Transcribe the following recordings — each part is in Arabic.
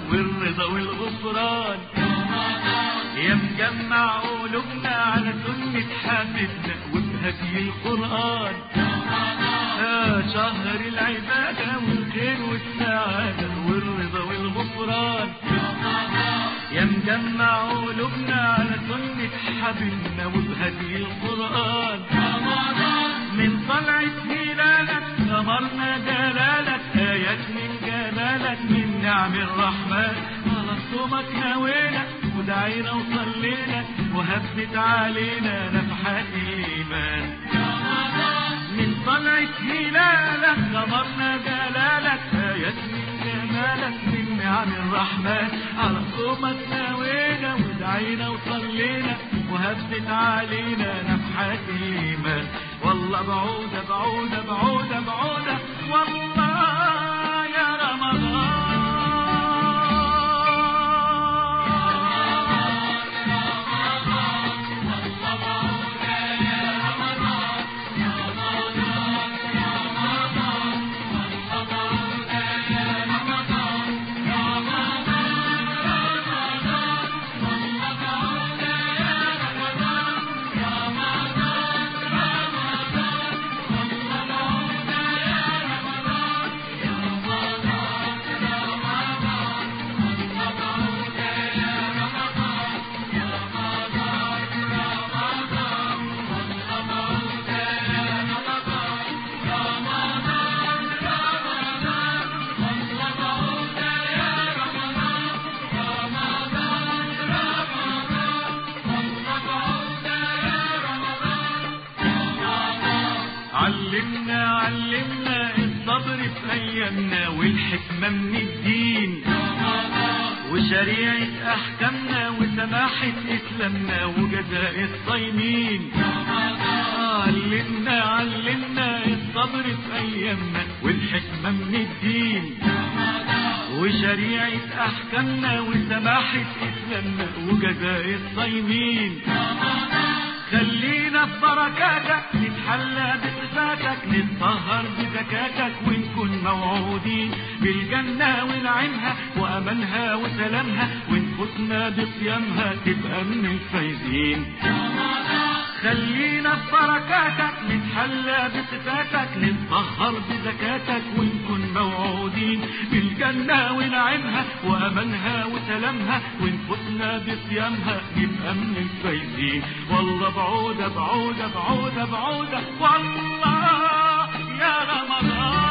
والرضا والغفران. يا مجمع قلوبنا على سنة حبيبنا وبهدي القرآن. يا شهر العبادة والخير والسعادة والرضا والغفران. يا مجمع قلوبنا على سنة حبيبنا وبهدي القرآن. من طلعة هلالك غمرنا جلالك، آيات من جمالك من نعم الرحمن. على صومك نوينا ودعينا وصلينا وهبت علينا نفحات الإيمان. من طلعة هلالك غمرنا جلالك، آيات من جمالك من نعم الرحمن. على صومك نوينا ودعينا وصلينا وهبت علينا نفحات الإيمان. والله بعودة بعودة بعودة بعودة والله يا رمضان. علمنا الصبر في أيامنا والحكمة من الدين وشريعة أحكامنا وسماحة إسلامنا وجزاء الصايمين. علمنا الصبر في أيامنا والحكمة من الدين وشريعة أحكامنا وسماحة إسلامنا وجزاء الصايمين. خلينا في بركاتك نتحلى بصفاتك نتطهر بزكاتك ونكون موعودين بالجنة ونعيمها وأمانها وسلامها ونفوتنا بصيامها تبقى من الفايزين. خلينا في بركاتك نتحلى بصفاتك نتطهر بزكاتك ونكون موعودين بالجنة ونعيمها وأمانها وسلامها ونفوتنا بصيامها نبقى من الفايزين. والله بعودة بعودة بعودة بعودة والله يا رمضان.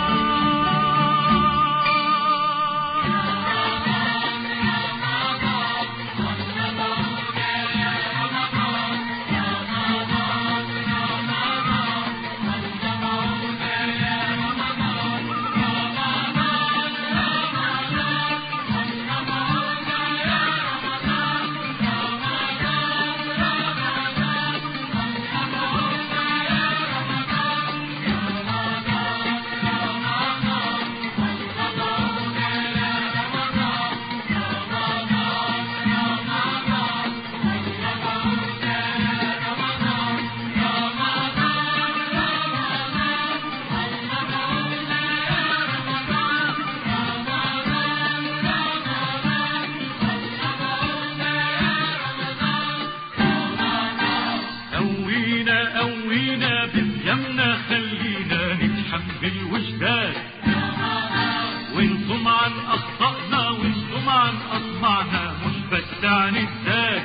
قوينا بصيامنا خلينا نتحمل وجدان ونصوم عن أخطائنا ونصوم عن أطماعنا مش بس عن الذات.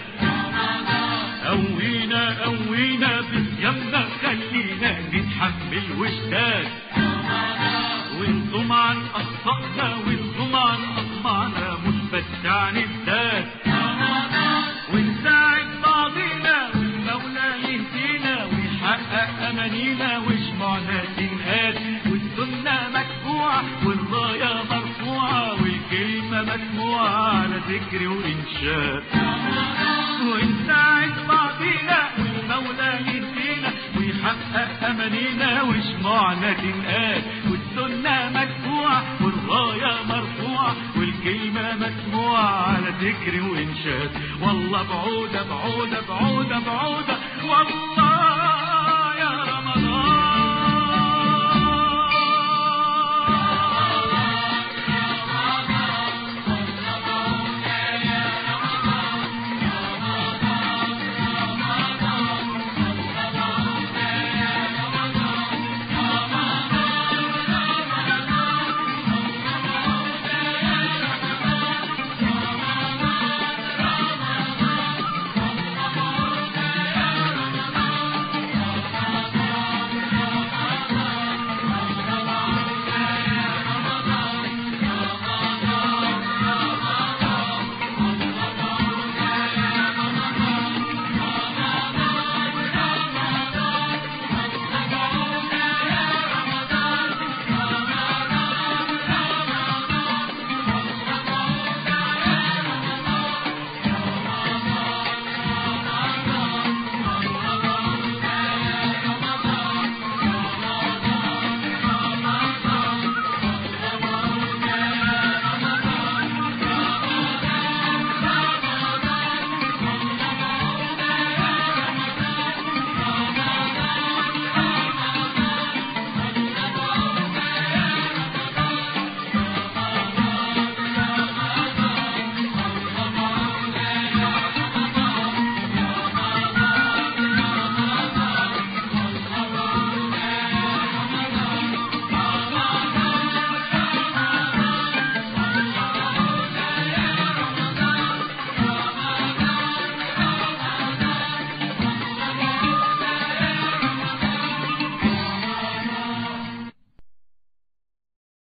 قوينا بصيامنا خلينا نتحمل وجدان ونصوم عن أخطائنا ونصوم عن أطماعنا مش بس عن الذات. ونساعد بعضينا والمولى يهدينا ويحقق أمانينا وشمعنا تنقاد والسنة مكفوعة والراية مرفوعة والكلمة مسموعة على ذكر وإنشاد. ونساعد بعضينا والمولى يهدينا ويحقق أمانينا وشمعنا تنقاد والسنة مكفوعة والراية مرفوعة والكلمة مسموعة على ذكر وإنشاد. والله بعودة بعودة بعودة بعودة والله